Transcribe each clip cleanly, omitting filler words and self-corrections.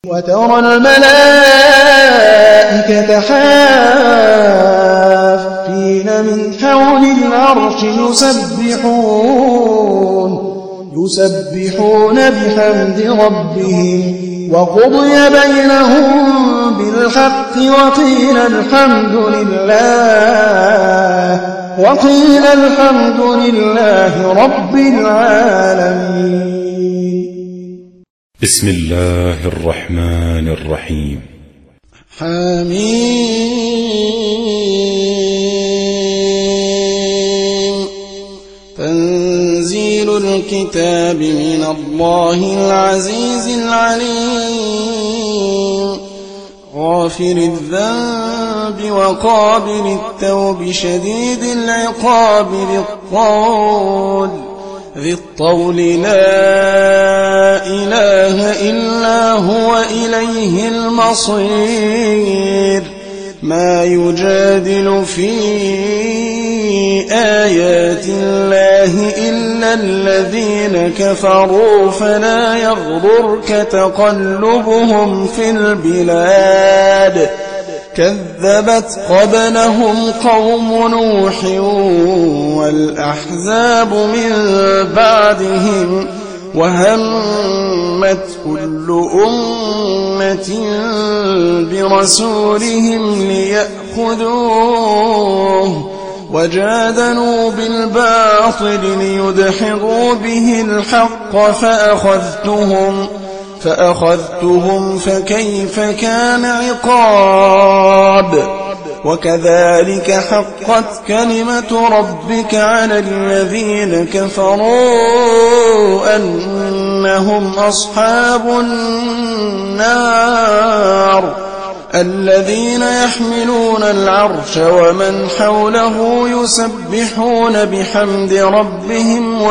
وترى الملائكة حافين من حول العرش يسبحون بحمد ربهم وقضي بينهم بالحق وقيل الحمد لله رب العالمين. بسم الله الرحمن الرحيم. حميم. تنزيل الكتاب من الله العزيز العليم. غافر الذنب وقابل التوب شديد العقاب ذي الطول لا إله إلا هو إليه المصير. ما يجادل في آيات الله إلا الذين كفروا فلا يغررك تقلبهم في البلاد. كذبت قبلهم قوم نوح والأحزاب من بعدهم وهمت كل أمة برسولهم ليأخذوه وجادلوا بالباطل ليدحضوا به الحق فأخذتهم فكيف كان عقاب. وكذلك حقت كلمة ربك على الذين كفروا أنهم أصحاب النار. الذين يحملون العرش ومن حوله يسبحون بحمد ربهم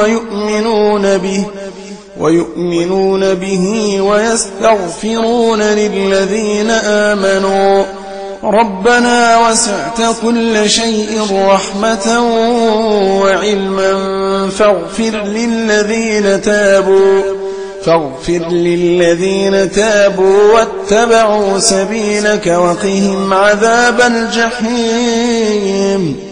ويؤمنون به ويستغفرون للذين آمنوا ربنا وسعت كل شيء رحمة وعلما فاغفر للذين تابوا واتبعوا سبيلك وقهم عذاب الجحيم.